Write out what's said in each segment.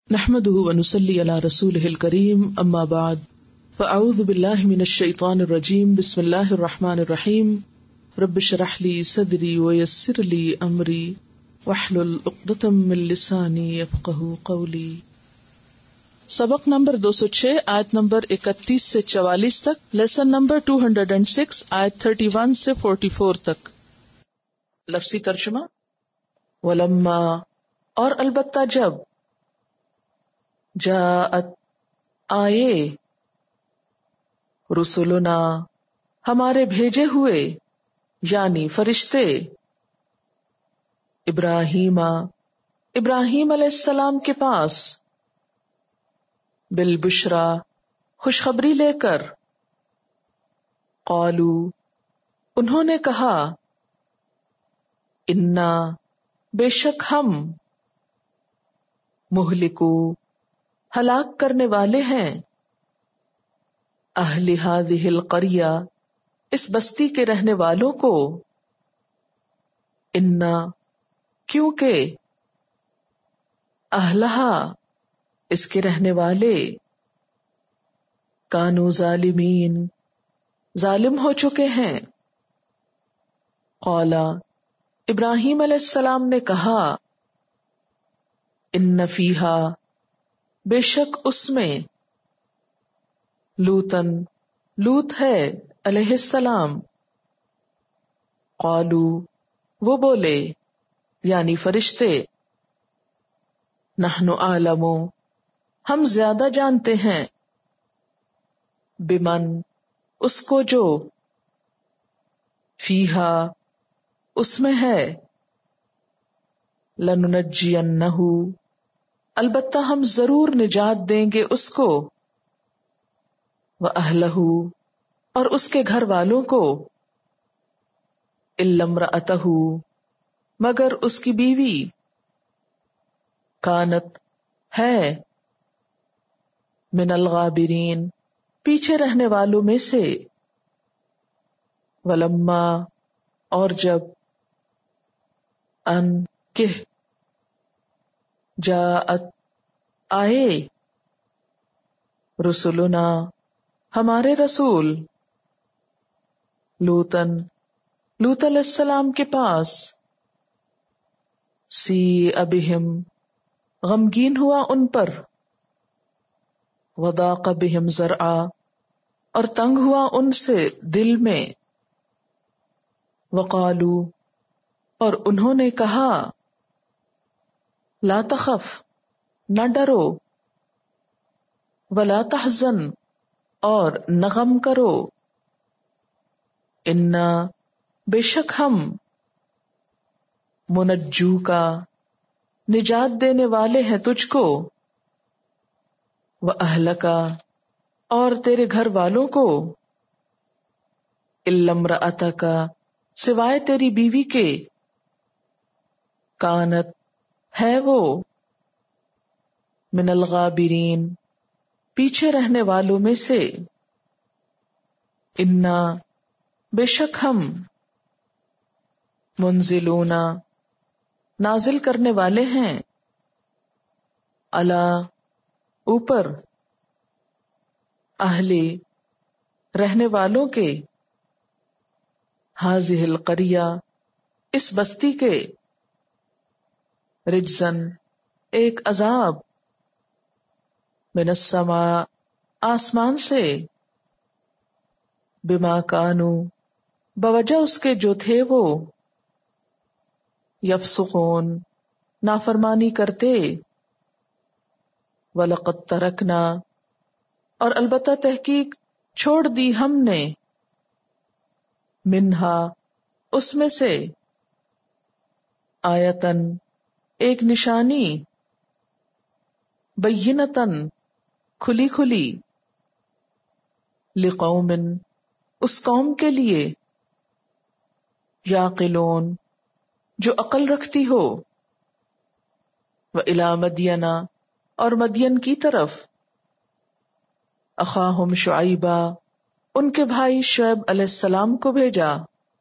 نحمده ونصلي على رسوله الكريم اما بعد فاعوذ بالله من الشيطان الرجيم بسم الله الرحمن الرحيم رب اشرح لي صدري ويسر لي امري واحلل عقدة من لساني يفقهوا قولي. سبق نمبر 206 آیت نمبر 31 سے 44 تک، لیسن نمبر 206 آیت 31 سے 44 تک. لفظی ترجمہ: ولما، اور البتہ جب، جاءت، آئے، رسولنا، ہمارے بھیجے ہوئے یعنی فرشتے، ابراہیم، ابراہیم علیہ السلام کے پاس، بالبشرا، خوشخبری لے کر، قالو، انہوں نے کہا، انا، بے شک ہم، مہلکو، ہلاک کرنے والے ہیں، اہل ہذہ القریہ، اس بستی کے رہنے والوں کو، انا، کیونکہ، اہلہا، اس کے رہنے والے، کانوا ظالمین، ظالم ہو چکے ہیں. قالا، ابراہیم علیہ السلام نے کہا، ان فیہا، بے شک اس میں، لوطن، لوط ہے علیہ السلام. قالو، وہ بولے یعنی فرشتے، نحن اعلم، ہم زیادہ جانتے ہیں، بمن، اس کو جو، فیہا، اس میں ہے، لننجینہ، البتہ ہم ضرور نجات دیں گے اس کو، وَأَهْلَهُ، اور اس کے گھر والوں کو، إِلَّا امْرَأَتَهُ، مگر اس کی بیوی، کانت، ہے، من الغابرین، پیچھے رہنے والوں میں سے، ولما، اور جب، ان، کہ، جاءت، آئے، رسولنا، ہمارے رسول، لوطن، لوط علیہ السلام کے پاس، سیء بہم، غمگین ہوا ان پر، وضاق بہم ذرعا، اور تنگ ہوا ان سے دل میں، وقالو، اور انہوں نے کہا، لا تخف، نہ ڈرو، ولا تحزن، اور نہ غم کرو، انا، بے شک ہم، منجو کا، نجات دینے والے ہیں تجھ کو، واہلک، اور تیرے گھر والوں کو، الا امرأتک، سوائے تیری بیوی کے، کانت، ہے وہ، من الغابرین، پیچھے رہنے والوں میں سے، انا، بے شک ہم، منزلون، نازل کرنے والے ہیں، علی، اوپر، اہل، رہنے والوں کے، ہذہ القریہ، اس بستی کے، رجزن، ایک عذاب، من السماء، آسمان سے، بما کانوا، بوجہ اس کے جو تھے وہ، یفسقون، نافرمانی کرتے، وَلَقَدْ تَرَكْنَا، اور البتہ تحقیق چھوڑ دی ہم نے، منہا، اس میں سے، آیتن، ایک نشانی، بینتن، کھلی کھلی، لقوم، اس قوم کے لیے، یعقلون، جو عقل رکھتی ہو، وَإِلَى مَدْيَنَ، اور مدین کی طرف، اخاہم شعیبا، ان کے بھائی شعیب علیہ السلام کو بھیجا،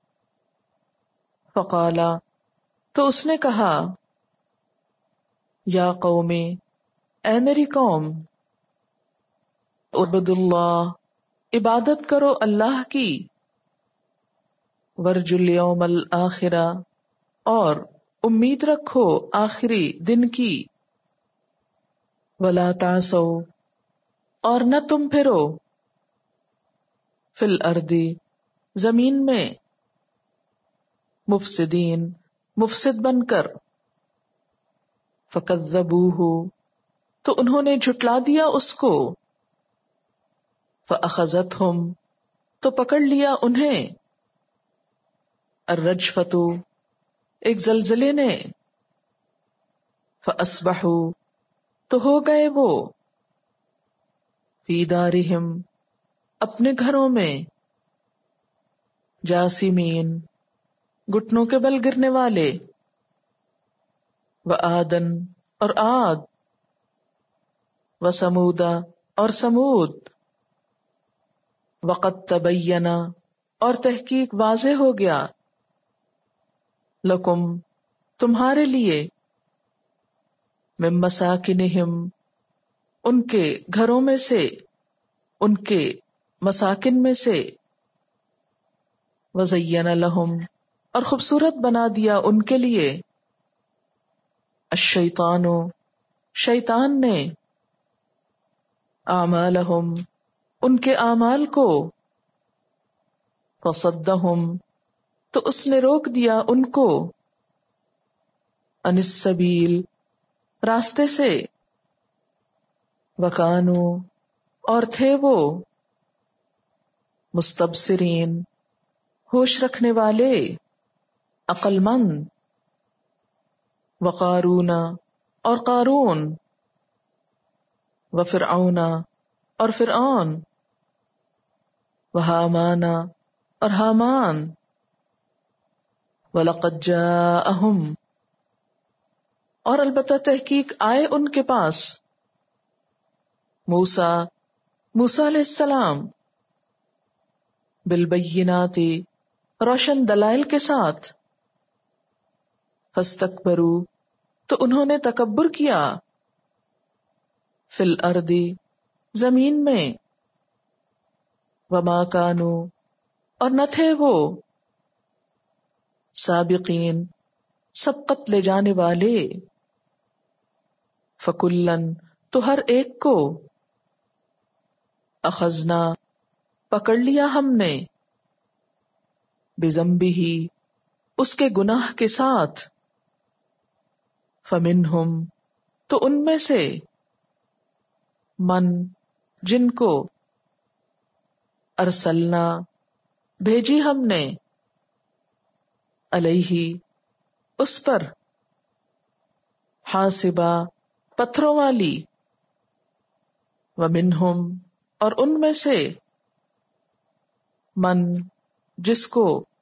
فقالا، تو اس نے کہا، یا قوم، اے میری قوم، اعبدوا اللہ، عبادت کرو اللہ کی، ورجوا الیوم الآخرہ، اور امید رکھو آخری دن کی، ولا تعثوا، اور نہ تم پھرو، فی الارض، زمین میں، مفسدین، مفسد بن کر، فکذبوہ، تو انہوں نے جھٹلا دیا اس کو، فاخذتہم، تو پکڑ لیا انہیں، الرجفۃ، ایک زلزلے نے، فاصبحوا، تو ہو گئے وہ، فی دارہم، اپنے گھروں میں، جاثمین، گھٹنوں کے بل گرنے والے، وعادن، اور عاد، وثمودا، اور سمود، وقد تبین، اور تحقیق واضح ہو گیا، لکم، تمہارے لیے، من مساکنہم، ان کے گھروں میں سے، ان کے مساکن میں سے، وزین لہم، اور خوبصورت بنا دیا ان کے لیے، الشیطان، شیطان نے، اعمالہم، ان کے اعمال کو، فصدہم، تو اس نے روک دیا ان کو، عن السبیل، راستے سے، وکانو، اور تھے وہ، مستبصرین، ہوش رکھنے والے، عقل مند، وقارون، اور قارون، وفرعون، اور فرعون، وہامان، اور حامان، وَلَقَدْ جَاءَهُمْ، اور البتہ تحقیق آئے ان کے پاس، موسیٰ علیہ السلام، بالبینات، روشن دلائل کے ساتھ، فاستکبروا، تو انہوں نے تکبر کیا، فی الارض، زمین میں، وما کانوا، اور نہ تھے وہ، سابقین، سبقت لے جانے والے، فکلن، تو ہر ایک کو، اخذنا، پکڑ لیا ہم نے، بذنبہ، اس کے گناہ کے ساتھ، فمنہم، تو ان میں سے، من، جن کو، ارسلنا، بھیجی ہم نے، علیہ، اس پر، حاصبہ، پتھروں والی، ومنہم، اور ان میں سے، من، جس کو،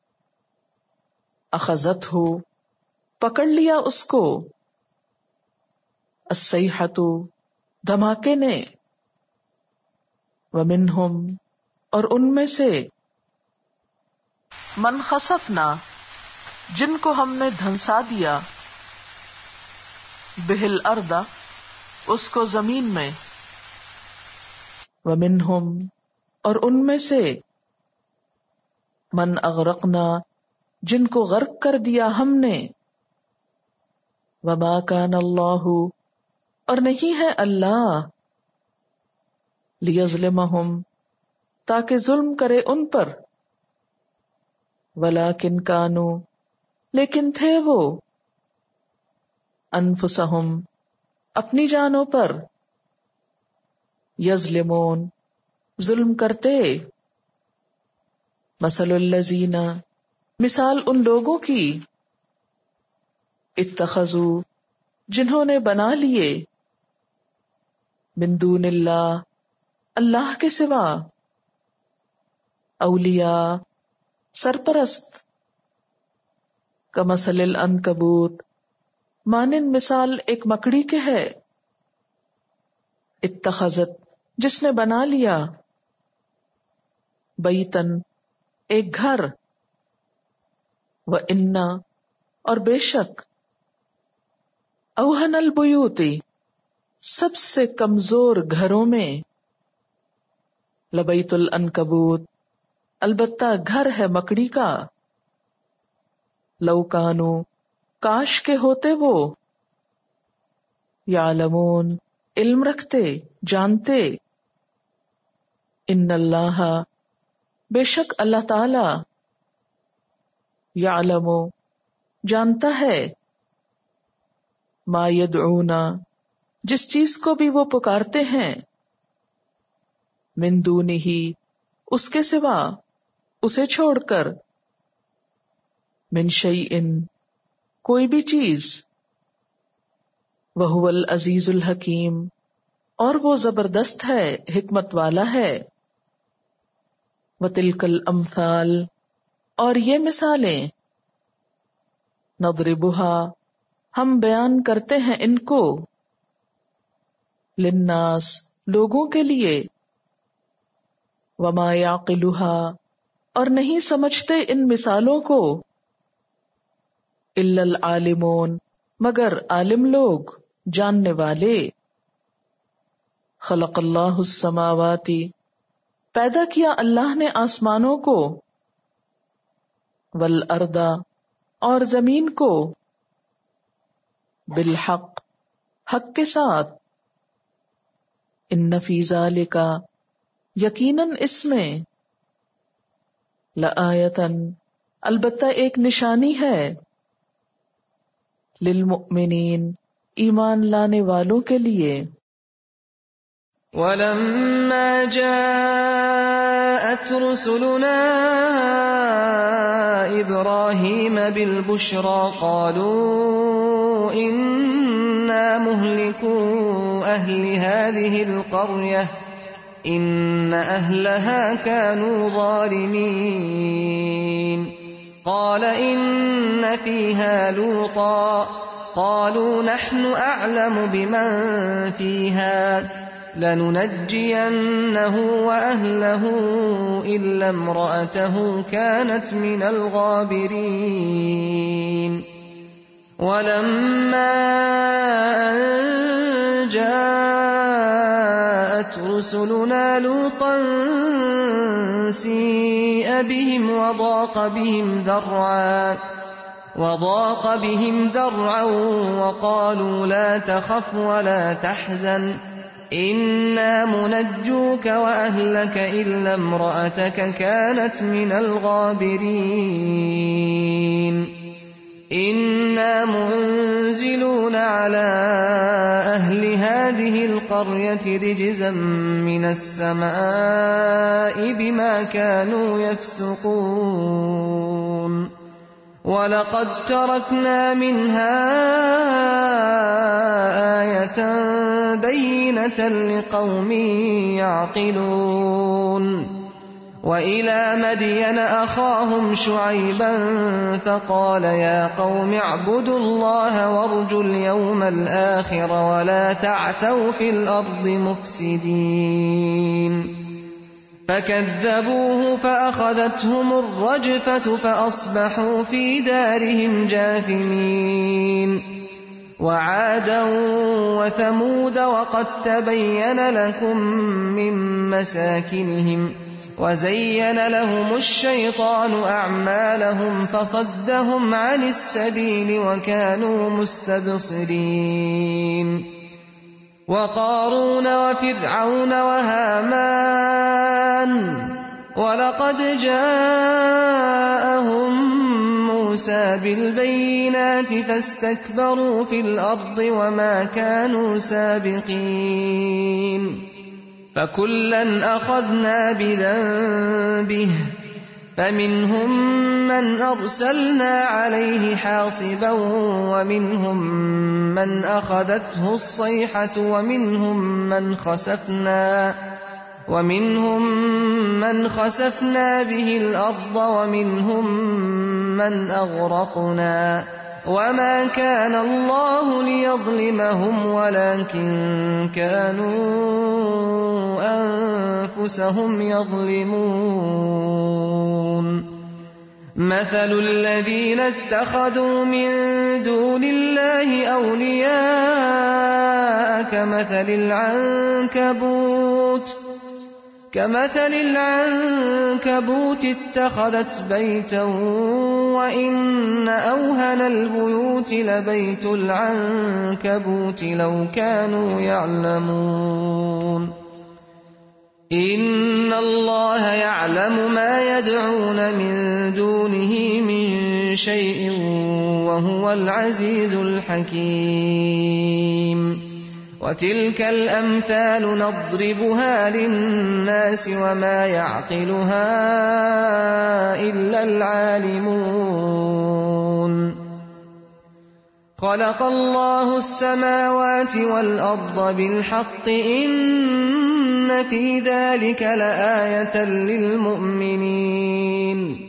اخذت ہو، پکڑ لیا اس کو، الصیحۃ، دھماکے نے، ومنہم، اور ان میں سے، من خسفنا، جن کو ہم نے دھنسا دیا، بہل ارض، اس کو زمین میں، ومنہم، اور ان میں سے، من اغرقنا، جن کو غرق کر دیا ہم نے، وما کان اللہ، اور نہیں ہے اللہ، لیظلمہم، تاکہ ظلم کرے ان پر، ولیکن کانوا، لیکن تھے وہ، انفسہم، اپنی جانوں پر، یظلمون، ظلم کرتے، مثل الذین، مثال ان لوگوں کی، اتخذوا، جنہوں نے بنا لیے، من دون اللہ، اللہ کے سوا، اولیاء، سرپرست، کمثل العنکبوت، مانند مثال ایک مکڑی کے ہے، اتخذت، جس نے بنا لیا، بیتن، ایک گھر، اور بے شک، اوہن البیوت، سب سے کمزور گھروں میں لبیت العنکبوت، البتہ گھر ہے مکڑی کا، لو کانو، کاش کے ہوتے وہ، یعلمون، علم رکھتے، جانتے، ان اللہ، بے شک اللہ تعالی، یعلم، جانتا ہے، ما یدعونا، جس چیز کو بھی وہ پکارتے ہیں، من دونہ، اس کے سوا، اسے چھوڑ کر، من شیئن، کوئی بھی چیز، وہو العزیز الحکیم، اور وہ زبردست ہے، حکمت والا ہے، وتلک الامثال، اور یہ مثالیں، نضربها، ہم بیان کرتے ہیں ان کو، للناس، لوگوں کے لیے، وما یعقلها، اور نہیں سمجھتے ان مثالوں کو، الا العالمون، مگر عالم لوگ، جاننے والے، خلق اللہ السماوات، پیدا کیا اللہ نے آسمانوں کو، والارض، اور زمین کو، بالحق، حق کے ساتھ، ان فی ذالک، یقیناً اس میں، لآیۃً، البتہ ایک نشانی ہے، للمؤمنین، ایمان لانے والوں کے لیے، وَلَمَّا جَاءَتْ رُسُلُنَا إِبْرَاهِيمَ بِالْبُشْرَى قَالُوا إِنَّا مُهْلِكُو أَهْلِ هَٰذِهِ الْقَرْيَةِ إِنَّ أَهْلَهَا كَانُوا ظَالِمِينَ قَالَ إِنَّ فِيهَا لُوطًا قَالُوا نَحْنُ أَعْلَمُ بِمَن فِيهَا لَنُنَجِّيَنَّهُ وَأَهْلَهُ إِلَّا امْرَأَتَهُ كَانَتْ مِنَ الْغَابِرِينَ وَلَمَّا أَن جَاءَتْ رُسُلُنَا لُوطًا سِيءَ بِهِمْ وَضَاقَ بِهِمْ ذَرْعًا وَقَالُوا لَا تَخَفْ وَلَا تَحْزَنْ إِنَّا مُنَجُّوكَ وَأَهْلَكَ إِلَّا امْرَأَتَكَ كَانَتْ مِنَ الْغَابِرِينَ إِنَّا مُنزِلُونَ عَلَى أَهْلِ هَٰذِهِ الْقَرْيَةِ رِجْزًا مِّنَ السَّمَاءِ بِمَا كَانُوا يَفْسُقُونَ وَلَقَدْ تَرَكْنَا مِنْهَا آيَةً بَيِّنَةً لِقَوْمٍ يَعْقِلُونَ وَإِلَى مَدْيَنَ أَخَاهُمْ شُعَيْبًا فَقَالَ يَا قَوْمِ اعْبُدُوا اللَّهَ وَارْجُوا الْيَوْمَ الْآخِرَ وَلَا تَعْثَوْا فِي الْأَرْضِ مُفْسِدِينَ فَكَذَّبُوهُ فَأَخَذَتْهُمُ الرَّجْفَةُ فَأَصْبَحُوا فِي دَارِهِمْ جَاثِمِينَ وَعَادًا وَثَمُودَ وَقَدْ تَبَيَّنَ لَكُم مِّن مَّسَاكِنِهِمْ وَزَيَّنَ لَهُمُ الشَّيْطَانُ أَعْمَالَهُمْ فَصَدَّهُمْ عَنِ السَّبِيلِ وَكَانُوا مُسْتَبْصِرِينَ وَقَارُونَ وَفِرْعَوْنَ وَهَامَانَ وَلَقَدْ جَاءَهُم مُّوسَىٰ بِالْبَيِّنَاتِ فَاسْتَكْبَرُوا فِي الْأَرْضِ وَمَا كَانُوا سَابِقِينَ فَكُلًّا أَخَذْنَا بِذَنبِهِ فَمِنْهُم مَّنْ أَرْسَلْنَا عَلَيْهِ حَاصِبًا وَمِنْهُم مَّنْ أَخَذَتْهُ الصَّيْحَةُ وَمِنْهُم مَّنْ خَسَفْنَا بِهِ الْأَرْضَ وَمِنْهُم مَّنْ أَغْرَقْنَا وَمَا كَانَ اللَّهُ لِيَظْلِمَهُمْ وَلَٰكِن كَانُوا أَنفُسَهُمْ يَظْلِمُونَ مَثَلُ الَّذِينَ اتَّخَذُوا مِن دُونِ اللَّهِ أَوْلِيَاءَ كمثل العنكبوت اتخذت بيتا وإن أوهن البيوت لبيت العنكبوت لو كانوا يعلمون إن الله يعلم ما يدعون من دونه من شيء وهو العزيز الحكيم وتلك الأمثال نضربها للناس وما يعقلها إلا العالمون خلق الله السماوات والأرض بالحق إن في ذلك لآية للمؤمنين